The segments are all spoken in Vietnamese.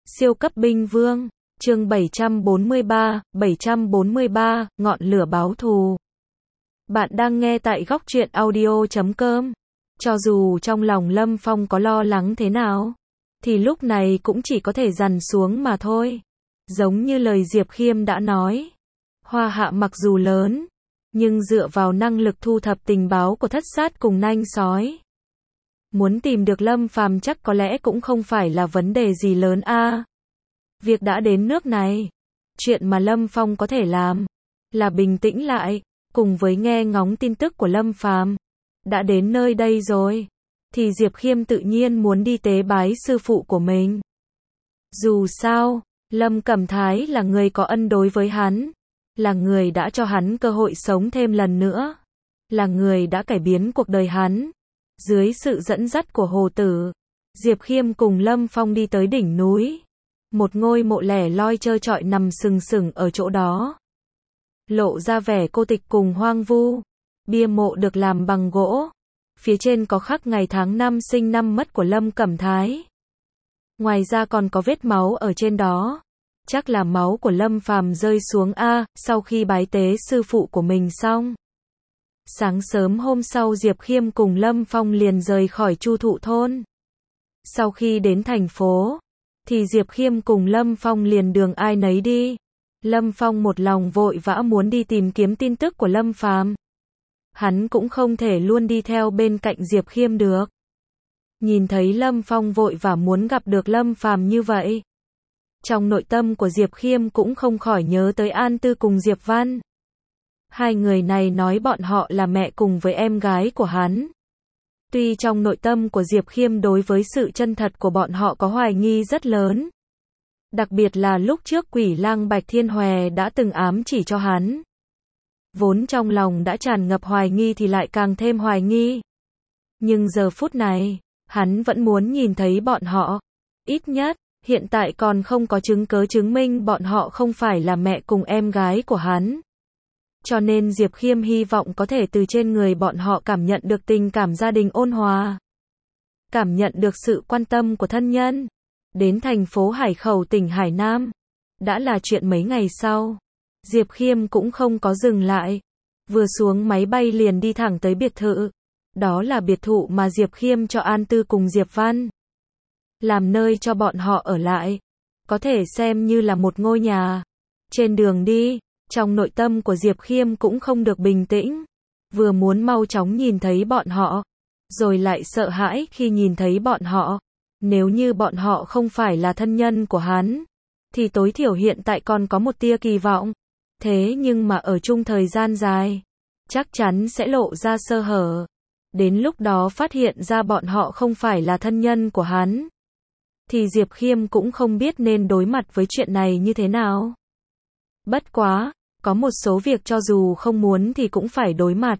Siêu cấp binh vương, chương 743, ngọn lửa báo thù. Bạn đang nghe tại góc truyện audio.com. Cho dù trong lòng Lâm Phong có lo lắng thế nào, thì lúc này cũng chỉ có thể dằn xuống mà thôi. Giống như lời Diệp Khiêm đã nói, Hoa Hạ mặc dù lớn, nhưng dựa vào năng lực thu thập tình báo của Thất Sát cùng Nanh Sói, muốn tìm được Lâm Phàm chắc có lẽ cũng không phải là vấn đề gì lớn a. Việc đã đến nước này, chuyện mà Lâm Phong có thể làm là bình tĩnh lại, cùng với nghe ngóng tin tức của Lâm Phàm. Đã đến nơi đây rồi, thì Diệp Khiêm tự nhiên muốn đi tế bái sư phụ của mình. Dù sao, Lâm Cẩm Thái là người có ân đối với hắn, là người đã cho hắn cơ hội sống thêm lần nữa, là người đã cải biến cuộc đời hắn. Dưới sự dẫn dắt của Hồ Tử, Diệp Khiêm cùng Lâm Phong đi tới đỉnh núi. Một ngôi mộ lẻ loi trơ trọi nằm sừng sững ở chỗ đó, lộ ra vẻ cô tịch cùng hoang vu. Bia mộ được làm bằng gỗ, phía trên có khắc ngày tháng năm sinh năm mất của Lâm Cẩm Thái. Ngoài ra còn có vết máu ở trên đó, chắc là máu của Lâm Phàm rơi xuống a. Sau khi bái tế sư phụ của mình xong, sáng sớm hôm sau Diệp Khiêm cùng Lâm Phong liền rời khỏi Chu Thụ thôn. Sau khi đến thành phố, thì Diệp Khiêm cùng Lâm Phong liền đường ai nấy đi. Lâm Phong một lòng vội vã muốn đi tìm kiếm tin tức của Lâm Phàm. Hắn cũng không thể luôn đi theo bên cạnh Diệp Khiêm được. Nhìn thấy Lâm Phong vội vã muốn gặp được Lâm Phàm như vậy, trong nội tâm của Diệp Khiêm cũng không khỏi nhớ tới An Tư cùng Diệp Văn. Hai người này nói bọn họ là mẹ cùng với em gái của hắn. Tuy trong nội tâm của Diệp Khiêm đối với sự chân thật của bọn họ có hoài nghi rất lớn. Đặc biệt là lúc trước Quỷ Lang Bạch Thiên Hòe đã từng ám chỉ cho hắn. Vốn trong lòng đã tràn ngập hoài nghi thì lại càng thêm hoài nghi. Nhưng giờ phút này, hắn vẫn muốn nhìn thấy bọn họ. Ít nhất, hiện tại còn không có chứng cớ chứng minh bọn họ không phải là mẹ cùng em gái của hắn. Cho nên Diệp Khiêm hy vọng có thể từ trên người bọn họ cảm nhận được tình cảm gia đình ôn hòa, cảm nhận được sự quan tâm của thân nhân. Đến thành phố Hải Khẩu tỉnh Hải Nam, đã là chuyện mấy ngày sau. Diệp Khiêm cũng không có dừng lại, vừa xuống máy bay liền đi thẳng tới biệt thự. Đó là biệt thự mà Diệp Khiêm cho An Tư cùng Diệp Văn, làm nơi cho bọn họ ở lại, có thể xem như là một ngôi nhà. Trên đường đi, trong nội tâm của Diệp Khiêm cũng không được bình tĩnh, vừa muốn mau chóng nhìn thấy bọn họ, rồi lại sợ hãi khi nhìn thấy bọn họ. Nếu như bọn họ không phải là thân nhân của hắn, thì tối thiểu hiện tại còn có một tia kỳ vọng. Thế nhưng mà ở chung thời gian dài, chắc chắn sẽ lộ ra sơ hở. Đến lúc đó phát hiện ra bọn họ không phải là thân nhân của hắn, thì Diệp Khiêm cũng không biết nên đối mặt với chuyện này như thế nào. Bất quá, có một số việc cho dù không muốn thì cũng phải đối mặt.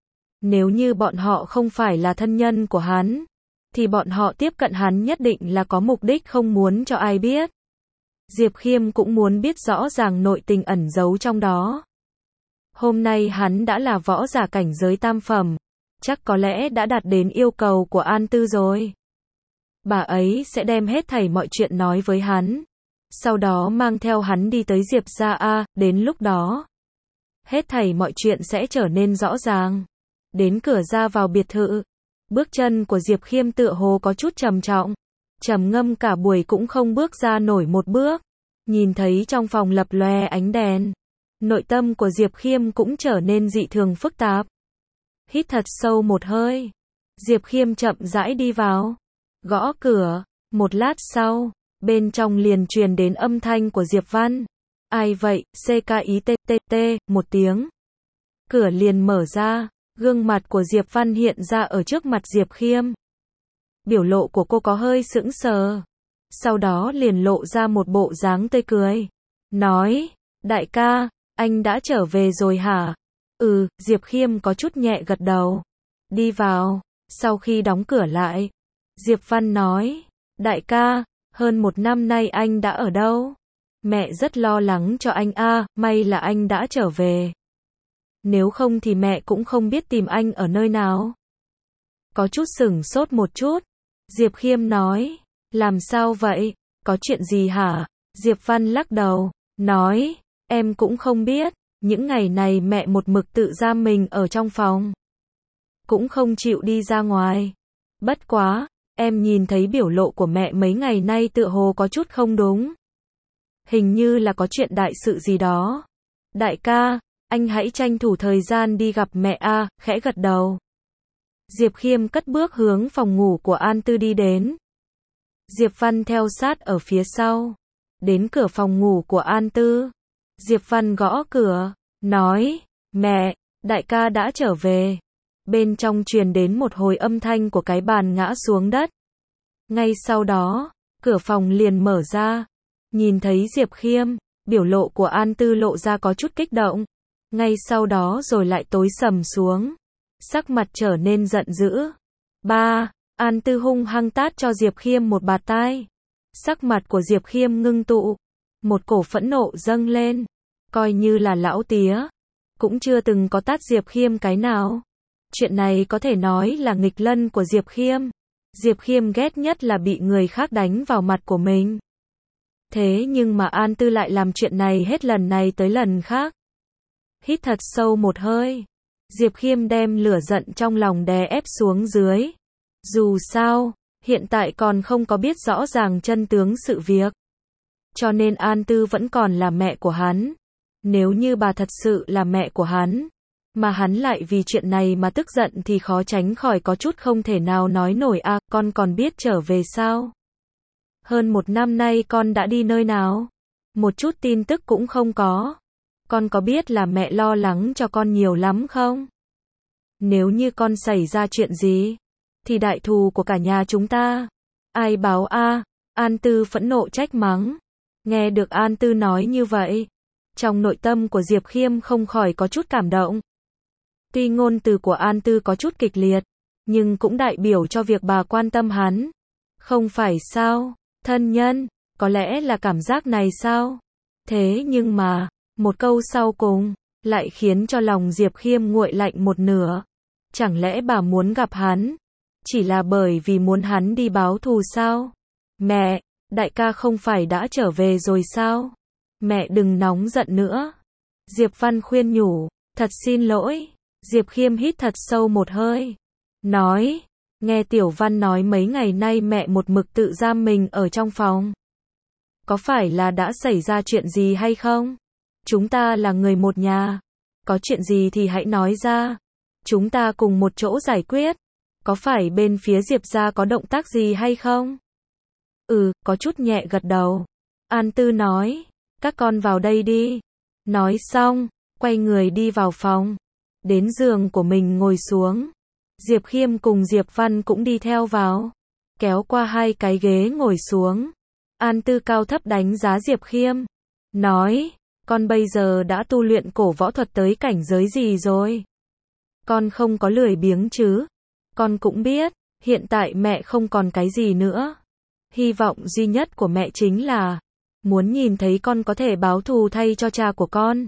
Nếu như bọn họ không phải là thân nhân của hắn, thì bọn họ tiếp cận hắn nhất định là có mục đích không muốn cho ai biết. Diệp Khiêm cũng muốn biết rõ ràng nội tình ẩn giấu trong đó. Hôm nay hắn đã là võ giả cảnh giới tam phẩm, chắc có lẽ đã đạt đến yêu cầu của An Tư rồi. Bà ấy sẽ đem hết thảy mọi chuyện nói với hắn, sau đó mang theo hắn đi tới Diệp gia a. Đến lúc đó, hết thảy mọi chuyện sẽ trở nên rõ ràng. Đến cửa ra vào biệt thự, bước chân của Diệp Khiêm tựa hồ có chút trầm trọng, trầm ngâm cả buổi cũng không bước ra nổi một bước. Nhìn thấy trong phòng lập lòe ánh đèn, nội tâm của Diệp Khiêm cũng trở nên dị thường phức tạp. Hít thật sâu một hơi, Diệp Khiêm chậm rãi đi vào, gõ cửa. Một lát sau, bên trong liền truyền đến âm thanh của Diệp Văn. Ai vậy? CKITTT, một tiếng. Cửa liền mở ra, gương mặt của Diệp Văn hiện ra ở trước mặt Diệp Khiêm. Biểu lộ của cô có hơi sững sờ, sau đó liền lộ ra một bộ dáng tươi cười. Nói, đại ca, anh đã trở về rồi hả? Ừ, Diệp Khiêm có chút nhẹ gật đầu. Đi vào. Sau khi đóng cửa lại, Diệp Văn nói, đại ca, hơn một năm nay anh đã ở đâu? Mẹ rất lo lắng cho anh a. May là anh đã trở về. Nếu không thì mẹ cũng không biết tìm anh ở nơi nào. Có chút sửng sốt một chút, Diệp Khiêm nói, làm sao vậy? Có chuyện gì hả? Diệp Văn lắc đầu, nói, em cũng không biết, những ngày này mẹ một mực tự giam mình ở trong phòng. Cũng không chịu đi ra ngoài. Bất quá, em nhìn thấy biểu lộ của mẹ mấy ngày nay tựa hồ có chút không đúng. Hình như là có chuyện đại sự gì đó. Đại ca, anh hãy tranh thủ thời gian đi gặp mẹ a, khẽ gật đầu. Diệp Khiêm cất bước hướng phòng ngủ của An Tư đi đến. Diệp Văn theo sát ở phía sau. Đến cửa phòng ngủ của An Tư. Diệp Văn gõ cửa, nói, mẹ, đại ca đã trở về. Bên trong truyền đến một hồi âm thanh của cái bàn ngã xuống đất. Ngay sau đó, cửa phòng liền mở ra. Nhìn thấy Diệp Khiêm, biểu lộ của An Tư lộ ra có chút kích động. Ngay sau đó rồi lại tối sầm xuống. Sắc mặt trở nên giận dữ. Ba, An Tư hung hăng tát cho Diệp Khiêm một bạt tai. Sắc mặt của Diệp Khiêm ngưng tụ. Một cổ phẫn nộ dâng lên. Coi như là lão tía. Cũng chưa từng có tát Diệp Khiêm cái nào. Chuyện này có thể nói là nghịch lân của Diệp Khiêm. Diệp Khiêm ghét nhất là bị người khác đánh vào mặt của mình. Thế nhưng mà An Tư lại làm chuyện này hết lần này tới lần khác. Hít thật sâu một hơi. Diệp Khiêm đem lửa giận trong lòng đè ép xuống dưới. Dù sao, hiện tại còn không có biết rõ ràng chân tướng sự việc. Cho nên An Tư vẫn còn là mẹ của hắn. Nếu như bà thật sự là mẹ của hắn, mà hắn lại vì chuyện này mà tức giận thì khó tránh khỏi có chút không thể nào nói nổi à, con còn biết trở về sao? Hơn 1 năm nay con đã đi nơi nào? Một chút tin tức cũng không có. Con có biết là mẹ lo lắng cho con nhiều lắm không? Nếu như con xảy ra chuyện gì, thì đại thù của cả nhà chúng ta. Ai báo a? An Tư phẫn nộ trách mắng. Nghe được An Tư nói như vậy, trong nội tâm của Diệp Khiêm không khỏi có chút cảm động. Tuy ngôn từ của An Tư có chút kịch liệt, nhưng cũng đại biểu cho việc bà quan tâm hắn. Không phải sao? Thân nhân, có lẽ là cảm giác này sao? Thế nhưng mà, một câu sau cùng, lại khiến cho lòng Diệp Khiêm nguội lạnh một nửa. Chẳng lẽ bà muốn gặp hắn? Chỉ là bởi vì muốn hắn đi báo thù sao? Mẹ, đại ca không phải đã trở về rồi sao? Mẹ đừng nóng giận nữa. Diệp Văn khuyên nhủ, thật xin lỗi. Diệp Khiêm hít thật sâu một hơi. Nói, nghe Tiểu Văn nói mấy ngày nay mẹ một mực tự giam mình ở trong phòng. Có phải là đã xảy ra chuyện gì hay không? Chúng ta là người một nhà. Có chuyện gì thì hãy nói ra. Chúng ta cùng một chỗ giải quyết. Có phải bên phía Diệp gia có động tác gì hay không? Có chút nhẹ gật đầu. An Tư nói, các con vào đây đi. Nói xong, quay người đi vào phòng. Đến giường của mình ngồi xuống. Diệp Khiêm cùng Diệp Văn cũng đi theo vào. Kéo qua 2 cái ghế ngồi xuống. An Tư cao thấp đánh giá Diệp Khiêm. Nói, con bây giờ đã tu luyện cổ võ thuật tới cảnh giới gì rồi? Con không có lười biếng chứ? Con cũng biết, hiện tại mẹ không còn cái gì nữa. Hy vọng duy nhất của mẹ chính là muốn nhìn thấy con có thể báo thù thay cho cha của con.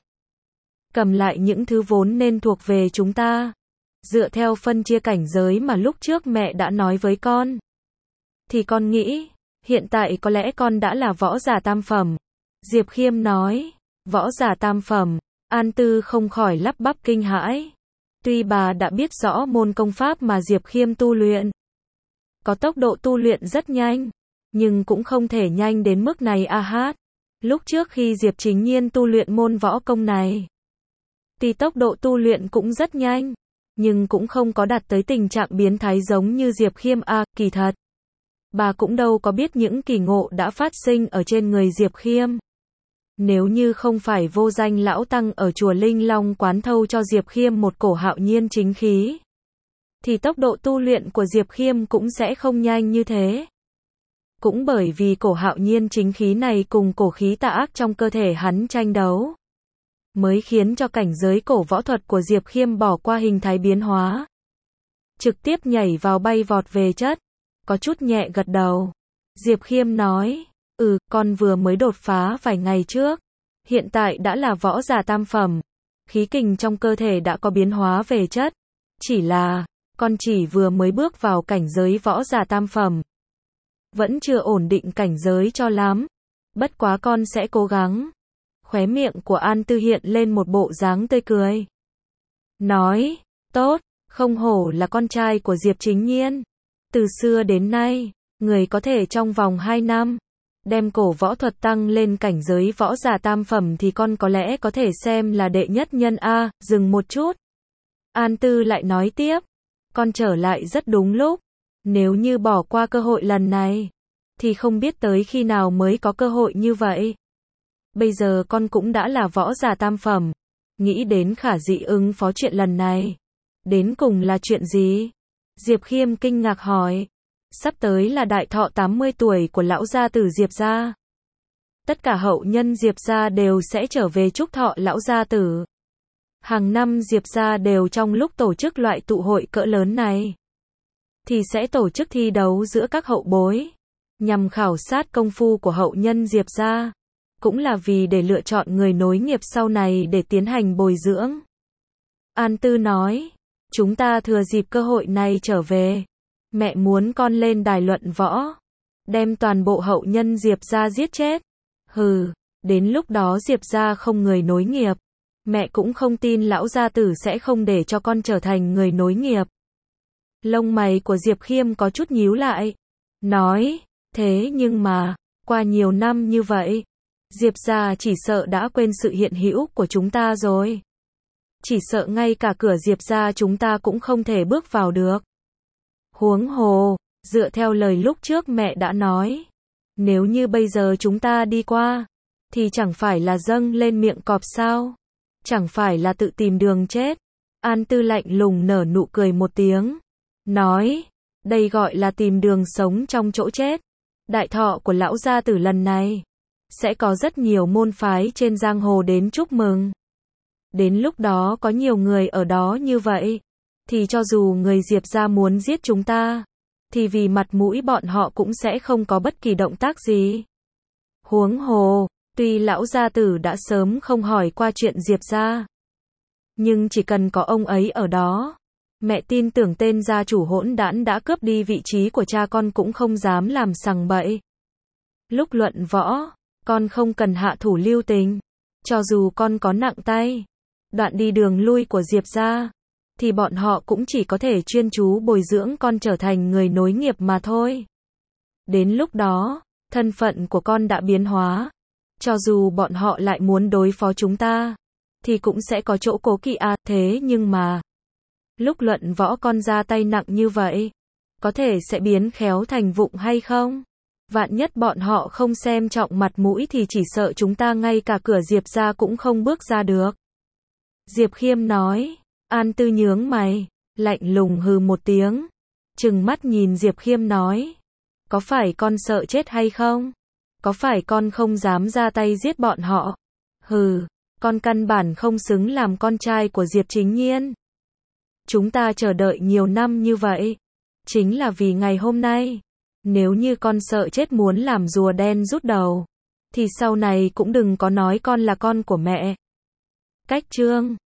Cầm lại những thứ vốn nên thuộc về chúng ta. Dựa theo phân chia cảnh giới mà lúc trước mẹ đã nói với con. Thì con nghĩ, hiện tại có lẽ con đã là võ giả tam phẩm. Diệp Khiêm nói, võ giả tam phẩm. An Tư không khỏi lắp bắp kinh hãi. Tuy bà đã biết rõ môn công pháp mà Diệp Khiêm tu luyện, có tốc độ tu luyện rất nhanh, nhưng cũng không thể nhanh đến mức này a hát. Lúc trước khi Diệp Chính Nhiên tu luyện môn võ công này, thì tốc độ tu luyện cũng rất nhanh, nhưng cũng không có đạt tới tình trạng biến thái giống như Diệp Khiêm a. Kỳ thật, bà cũng đâu có biết những kỳ ngộ đã phát sinh ở trên người Diệp Khiêm. Nếu như không phải vô danh lão tăng ở chùa Linh Long quán thâu cho Diệp Khiêm một cổ hạo nhiên chính khí, thì tốc độ tu luyện của Diệp Khiêm cũng sẽ không nhanh như thế. Cũng bởi vì cổ hạo nhiên chính khí này cùng cổ khí tà ác trong cơ thể hắn tranh đấu, mới khiến cho cảnh giới cổ võ thuật của Diệp Khiêm bỏ qua hình thái biến hóa, trực tiếp nhảy vào bay vọt về chất. Có chút nhẹ gật đầu. Diệp Khiêm nói, con vừa mới đột phá vài ngày trước, hiện tại đã là võ giả tam phẩm, khí kình trong cơ thể đã có biến hóa về chất, chỉ là, con chỉ vừa mới bước vào cảnh giới võ giả tam phẩm. vẫn chưa ổn định cảnh giới cho lắm. Bất quá con sẽ cố gắng. Khóe miệng của An Tư hiện lên một bộ dáng tươi cười. Nói, tốt, không hổ là con trai của Diệp Chính Nhiên. Từ xưa đến nay, người có thể trong vòng 2 năm, đem cổ võ thuật tăng lên cảnh giới võ giả tam phẩm thì con có lẽ có thể xem là đệ nhất nhân a. Dừng một chút. An Tư lại nói tiếp, con trở lại rất đúng lúc. Nếu như bỏ qua cơ hội lần này, thì không biết tới khi nào mới có cơ hội như vậy. Bây giờ con cũng đã là võ giả tam phẩm. Nghĩ đến khả dĩ ứng phó chuyện lần này. Đến cùng là chuyện gì? Diệp Khiêm kinh ngạc hỏi. Sắp tới là đại thọ 80 tuổi của lão gia tử Diệp gia. Tất cả hậu nhân Diệp gia đều sẽ trở về chúc thọ lão gia tử. Hàng năm Diệp gia đều trong lúc tổ chức loại tụ hội cỡ lớn này, thì sẽ tổ chức thi đấu giữa các hậu bối, nhằm khảo sát công phu của hậu nhân Diệp gia, cũng là vì để lựa chọn người nối nghiệp sau này để tiến hành bồi dưỡng. An Tư nói, chúng ta thừa dịp cơ hội này trở về. Mẹ muốn con lên đài luận võ, đem toàn bộ hậu nhân Diệp gia giết chết. Hừ, đến lúc đó Diệp gia không người nối nghiệp. Mẹ cũng không tin lão gia tử sẽ không để cho con trở thành người nối nghiệp. Lông mày của Diệp Khiêm có chút nhíu lại. Nói, thế nhưng mà, qua nhiều năm như vậy, Diệp gia chỉ sợ đã quên sự hiện hữu của chúng ta rồi. Chỉ sợ ngay cả cửa Diệp gia chúng ta cũng không thể bước vào được. Huống hồ, dựa theo lời lúc trước mẹ đã nói, nếu như bây giờ chúng ta đi qua, thì chẳng phải là dâng lên miệng cọp sao? Chẳng phải là tự tìm đường chết? An Tư lạnh lùng nở nụ cười một tiếng. Nói, đây gọi là tìm đường sống trong chỗ chết. Đại thọ của lão gia tử lần này, sẽ có rất nhiều môn phái trên giang hồ đến chúc mừng. Đến lúc đó có nhiều người ở đó như vậy, thì cho dù người Diệp gia muốn giết chúng ta, thì vì mặt mũi bọn họ cũng sẽ không có bất kỳ động tác gì. Huống hồ, tuy lão gia tử đã sớm không hỏi qua chuyện Diệp gia, nhưng chỉ cần có ông ấy ở đó, mẹ tin tưởng tên gia chủ hỗn đản đã cướp đi vị trí của cha con cũng không dám làm sằng bậy. Lúc luận võ, con không cần hạ thủ lưu tình. Cho dù con có nặng tay, đoạn đi đường lui của Diệp gia, thì bọn họ cũng chỉ có thể chuyên chú bồi dưỡng con trở thành người nối nghiệp mà thôi. Đến lúc đó, thân phận của con đã biến hóa. Cho dù bọn họ lại muốn đối phó chúng ta, thì cũng sẽ có chỗ cố kỵ à. Thế nhưng mà, lúc luận võ con ra tay nặng như vậy, có thể sẽ biến khéo thành vụng hay không? Vạn nhất bọn họ không xem trọng mặt mũi thì chỉ sợ chúng ta ngay cả cửa Diệp gia cũng không bước ra được. Diệp Khiêm nói. An Tư nhướng mày, lạnh lùng hừ một tiếng, trừng mắt nhìn Diệp Khiêm nói, có phải con sợ chết hay không? Có phải con không dám ra tay giết bọn họ? Hừ, con căn bản không xứng làm con trai của Diệp Chính Nhiên. Chúng ta chờ đợi nhiều năm như vậy, chính là vì ngày hôm nay. Nếu như con sợ chết muốn làm rùa đen rút đầu, thì sau này cũng đừng có nói con là con của mẹ. Cách chương